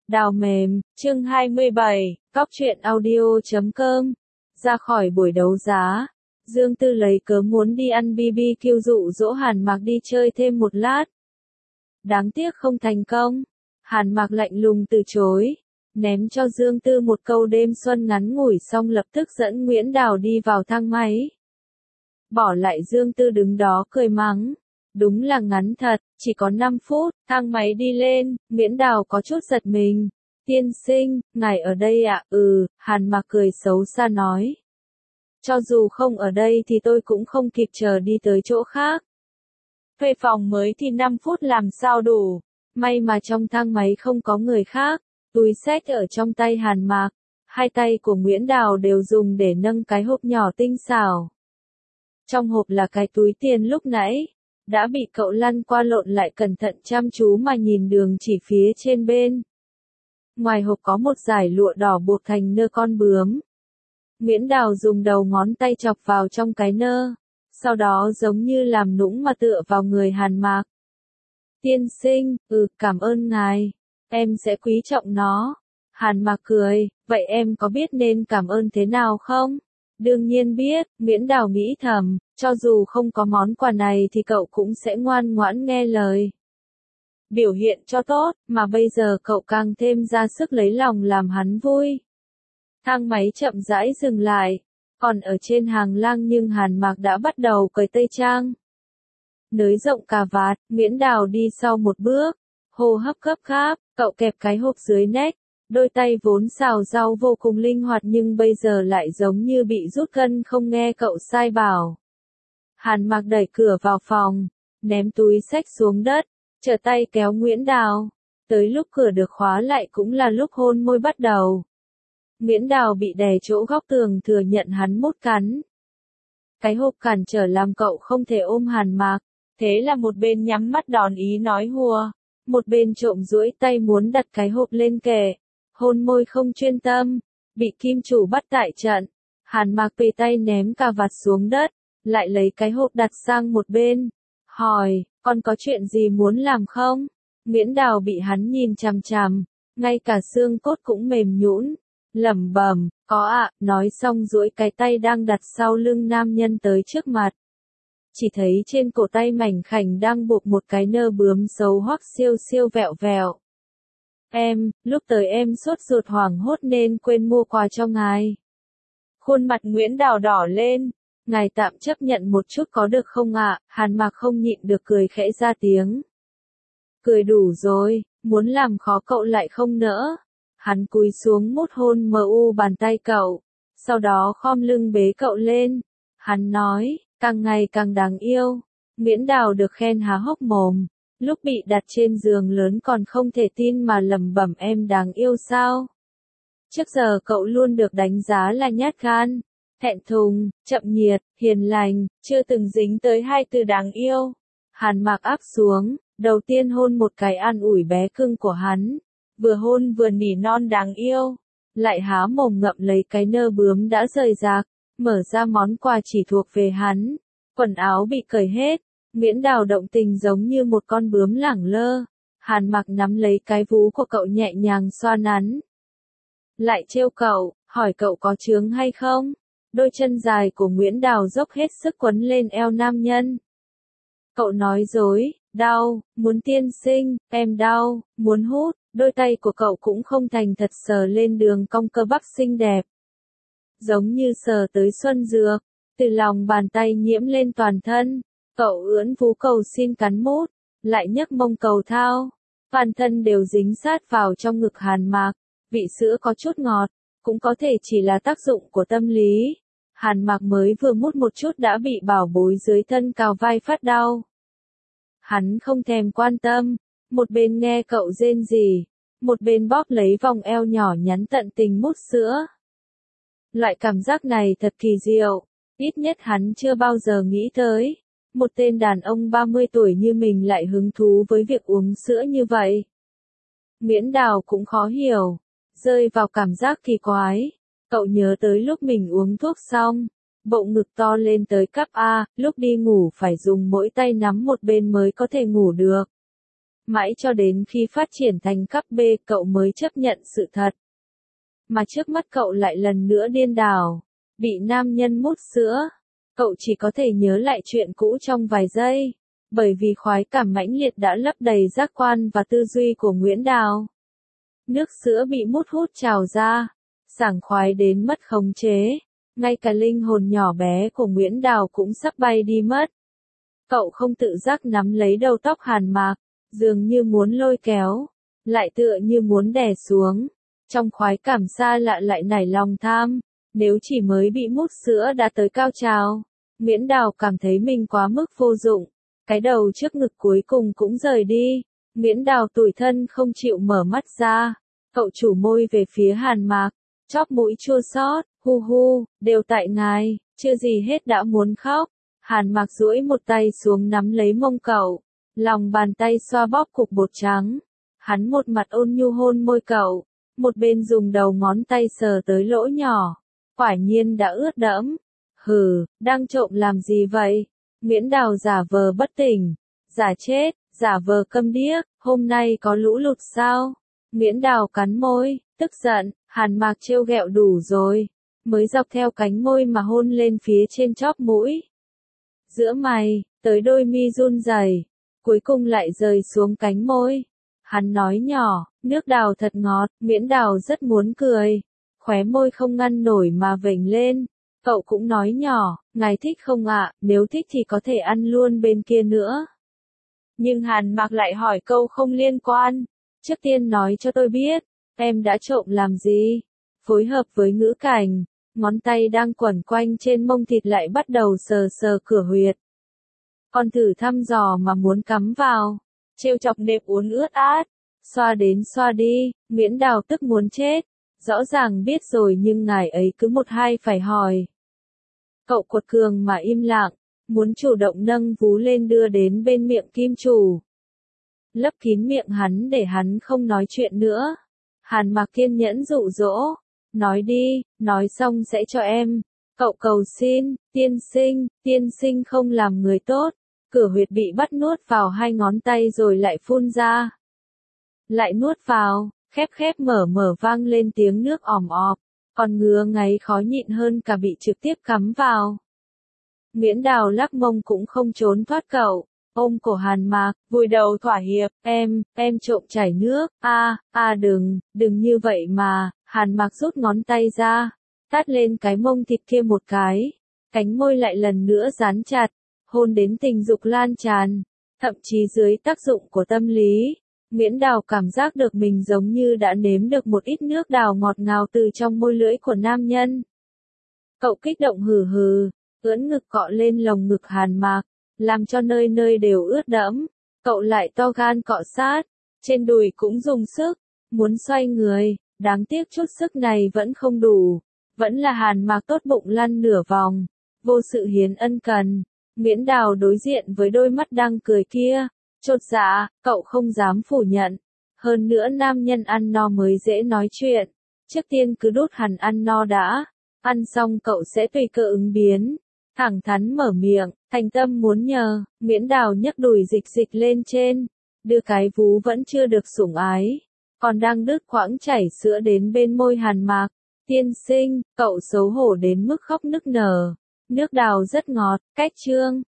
Đào mềm, chương 27, cóc truyện audio.com. Ra khỏi buổi đấu giá, Dương Tư lấy cớ muốn đi ăn BBQ dụ dỗ Hàn Mạc đi chơi thêm một lát. Đáng tiếc không thành công. Hàn Mạc lạnh lùng từ chối, ném cho Dương Tư một câu đêm xuân ngắn ngủi xong lập tức dẫn Nguyễn Đào đi vào thang máy. Bỏ lại Dương Tư đứng đó cười mắng. Đúng là ngắn thật, chỉ có 5 phút, thang máy đi lên, Nguyễn Đào có chút giật mình. Tiên sinh, ngài ở đây ạ? Hàn Mạc cười xấu xa nói. Cho dù không ở đây thì tôi cũng không kịp chờ đi tới chỗ khác. Thuê phòng mới thì 5 phút làm sao đủ, may mà trong thang máy không có người khác. Túi xách ở trong tay Hàn Mạc, hai tay của Nguyễn Đào đều dùng để nâng cái hộp nhỏ tinh xảo. Trong hộp là cái túi tiền lúc nãy, đã bị cậu lăn qua lộn lại cẩn thận chăm chú mà nhìn đường chỉ phía trên bên. Ngoài hộp có một dải lụa đỏ buộc thành nơ con bướm. Nguyễn Đào dùng đầu ngón tay chọc vào trong cái nơ, sau đó giống như làm nũng mà tựa vào người Hàn Mạc. Tiên sinh, cảm ơn ngài, em sẽ quý trọng nó. Hàn Mạc cười, vậy em có biết nên cảm ơn thế nào không? Đương nhiên biết, Nguyễn Đào nghĩ thầm, cho dù không có món quà này thì cậu cũng sẽ ngoan ngoãn nghe lời. Biểu hiện cho tốt, mà bây giờ cậu càng thêm ra sức lấy lòng làm hắn vui. Thang máy chậm rãi dừng lại, còn ở trên hàng lang nhưng Hàn Mạc đã bắt đầu cởi tây trang. Nới rộng cà vạt, Nguyễn Đào đi sau một bước, hô hấp gấp gáp, cậu kẹp cái hộp dưới nách. Đôi tay vốn xào rau vô cùng linh hoạt nhưng bây giờ lại giống như bị rút gân không nghe cậu sai bảo. Hàn Mạc đẩy cửa vào phòng, ném túi xách xuống đất, trở tay kéo Nguyễn Đào. Tới lúc cửa được khóa lại cũng là lúc hôn môi bắt đầu. Nguyễn Đào bị đè chỗ góc tường thừa nhận hắn mút cắn. Cái hộp cản trở làm cậu không thể ôm Hàn Mạc, thế là một bên nhắm mắt đòn ý nói hùa, một bên trộm duỗi tay muốn đặt cái hộp lên kệ. Hôn môi không chuyên tâm, bị kim chủ bắt tại trận. Hàn Mạc bị tay ném cà vạt xuống đất, lại lấy cái hộp đặt sang một bên. Hỏi, con có chuyện gì muốn làm không? Nguyễn Đào bị hắn nhìn chằm chằm, ngay cả xương cốt cũng mềm nhũn, lẩm bẩm, có ạ, nói xong duỗi cái tay đang đặt sau lưng nam nhân tới trước mặt. Chỉ thấy trên cổ tay mảnh khảnh đang buộc một cái nơ bướm xấu hoắc siêu siêu vẹo vẹo. Lúc tới em sốt ruột hoảng hốt nên quên mua quà cho ngài. Khuôn mặt Nguyễn Đào đỏ lên, ngài tạm chấp nhận một chút có được không ạ? Hàn Mạc không nhịn được cười khẽ ra tiếng. Cười đủ rồi, muốn làm khó cậu lại không nỡ. Hắn cúi xuống mút hôn bàn tay cậu, sau đó khom lưng bế cậu lên. Hắn nói, càng ngày càng đáng yêu. Nguyễn Đào được khen há hốc mồm. Lúc bị đặt trên giường lớn còn không thể tin mà lẩm bẩm em đáng yêu sao. Trước giờ cậu luôn được đánh giá là nhát gan, thẹn thùng, chậm nhiệt, hiền lành, chưa từng dính tới hai từ đáng yêu. Hàn Mạc áp xuống, đầu tiên hôn một cái an ủi bé cưng của hắn, vừa hôn vừa nỉ non đáng yêu, lại há mồm ngậm lấy cái nơ bướm đã rời rạc, mở ra món quà chỉ thuộc về hắn. Quần áo bị cởi hết. Nguyễn Đào động tình giống như một con bướm lẳng lơ. Hàn Mạc nắm lấy cái vú của cậu nhẹ nhàng xoa nắn. Lại trêu cậu, hỏi cậu có chướng hay không? Đôi chân dài của Nguyễn Đào dốc hết sức quấn lên eo nam nhân. Cậu nói dối, đau, muốn tiên sinh, em đau, muốn hút. Đôi tay của cậu cũng không thành thật sờ lên đường cong cơ bắp xinh đẹp. Giống như sờ tới xuân dược, từ lòng bàn tay nhiễm lên toàn thân. Cậu ưỡn vú cầu xin cắn mút, lại nhấc mông cầu thao. Toàn thân đều dính sát vào trong ngực Hàn Mạc. Vị sữa có chút ngọt, cũng có thể chỉ là tác dụng của tâm lý. Hàn Mạc mới vừa mút một chút đã bị bảo bối dưới thân cào vai phát đau. Hắn không thèm quan tâm, một bên nghe cậu rên rỉ, một bên bóp lấy vòng eo nhỏ nhắn tận tình mút sữa. Loại cảm giác này thật kỳ diệu, ít nhất hắn chưa bao giờ nghĩ tới. Một tên đàn ông 30 tuổi như mình lại hứng thú với việc uống sữa như vậy. Nguyễn Đào cũng khó hiểu, rơi vào cảm giác kỳ quái. Cậu nhớ tới lúc mình uống thuốc xong, bộ ngực to lên tới cấp A, lúc đi ngủ phải dùng mỗi tay nắm một bên mới có thể ngủ được. Mãi cho đến khi phát triển thành cấp B cậu mới chấp nhận sự thật. Mà trước mắt cậu lại lần nữa điên đảo, bị nam nhân mút sữa. Cậu chỉ có thể nhớ lại chuyện cũ trong vài giây, bởi vì khoái cảm mãnh liệt đã lấp đầy giác quan và tư duy của Nguyễn Đào. Nước sữa bị mút hút trào ra, sảng khoái đến mất khống chế, ngay cả linh hồn nhỏ bé của Nguyễn Đào cũng sắp bay đi mất. Cậu không tự giác nắm lấy đầu tóc Hàn Mạc, dường như muốn lôi kéo, lại tựa như muốn đè xuống. Trong khoái cảm xa lạ lại nảy lòng tham, nếu chỉ mới bị mút sữa đã tới cao trào. Nguyễn Đào cảm thấy mình quá mức vô dụng, cái đầu trước ngực cuối cùng cũng rời đi. Nguyễn Đào tủi thân không chịu mở mắt ra, cậu chủ môi về phía Hàn Mạc, chóp mũi chua xót, hu hu, đều tại ngài, chưa gì hết đã muốn khóc. Hàn Mạc duỗi một tay xuống nắm lấy mông cậu, lòng bàn tay xoa bóp cục bột trắng. Hắn một mặt ôn nhu hôn môi cậu, một bên dùng đầu ngón tay sờ tới lỗ nhỏ. Quả nhiên đã ướt đẫm. Hừ, đang trộm làm gì vậy? Nguyễn Đào giả vờ bất tỉnh, giả chết, giả vờ câm điếc, hôm nay có lũ lụt sao? Nguyễn Đào cắn môi, tức giận, Hàn Mạc trêu ghẹo đủ rồi, mới dọc theo cánh môi mà hôn lên phía trên chóp mũi. Giữa mày, tới đôi mi run rẩy, cuối cùng lại rời xuống cánh môi. Hắn nói nhỏ, nước đào thật ngọt, Nguyễn Đào rất muốn cười, khóe môi không ngăn nổi mà vểnh lên. Cậu cũng nói nhỏ, ngài thích không ạ, nếu thích thì có thể ăn luôn bên kia nữa. Nhưng Hàn Mạc lại hỏi câu không liên quan, trước tiên nói cho tôi biết, em đã trộm làm gì? Phối hợp với ngữ cảnh, ngón tay đang quẩn quanh trên mông thịt lại bắt đầu sờ sờ cửa huyệt. Con thử thăm dò mà muốn cắm vào, trêu chọc nếp uốn ướt át, xoa đến xoa đi, Nguyễn Đào tức muốn chết, rõ ràng biết rồi nhưng ngài ấy cứ một hai phải hỏi. Cậu quật cường mà im lặng, muốn chủ động nâng vú lên đưa đến bên miệng kim chủ. Lấp kín miệng hắn để hắn không nói chuyện nữa. Hàn Mạc kiên nhẫn dụ dỗ, nói đi, nói xong sẽ cho em. Cậu cầu xin, tiên sinh không làm người tốt. Cửa huyệt bị bắt nuốt vào hai ngón tay rồi lại phun ra. Lại nuốt vào, khép khép mở mở vang lên tiếng nước òm ọp, còn ngứa ngáy khó nhịn hơn cả bị trực tiếp cắm vào. Nguyễn Đào lắc mông cũng không trốn thoát cậu, ôm cổ Hàn Mạc, vùi đầu thỏa hiệp, em trộm chảy nước, đừng như vậy mà. Hàn Mạc rút ngón tay ra, tát lên cái mông thịt kia một cái, cánh môi lại lần nữa dán chặt, hôn đến tình dục lan tràn, thậm chí dưới tác dụng của tâm lý. Nguyễn Đào cảm giác được mình giống như đã nếm được một ít nước đào ngọt ngào từ trong môi lưỡi của nam nhân. Cậu kích động hừ hừ, ưỡn ngực cọ lên lồng ngực Hàn Mạc, làm cho nơi nơi đều ướt đẫm. Cậu lại to gan cọ sát, trên đùi cũng dùng sức, muốn xoay người, đáng tiếc chút sức này vẫn không đủ. Vẫn là Hàn Mạc tốt bụng lăn nửa vòng, vô sự hiến ân cần. Nguyễn Đào đối diện với đôi mắt đang cười kia, chột dạ, cậu không dám phủ nhận. Hơn nữa nam nhân ăn no mới dễ nói chuyện. Trước tiên cứ đút hắn ăn no đã, ăn xong cậu sẽ tùy cơ ứng biến. Thẳng thắn mở miệng, thành tâm muốn nhờ. Nguyễn Đào nhấc đùi dịch lên trên, đưa cái vú vẫn chưa được sủng ái, còn đang đứt quãng chảy sữa đến bên môi Hàn Mạc. Tiên sinh, cậu xấu hổ đến mức khóc nức nở. Nước đào rất ngọt, cách chương.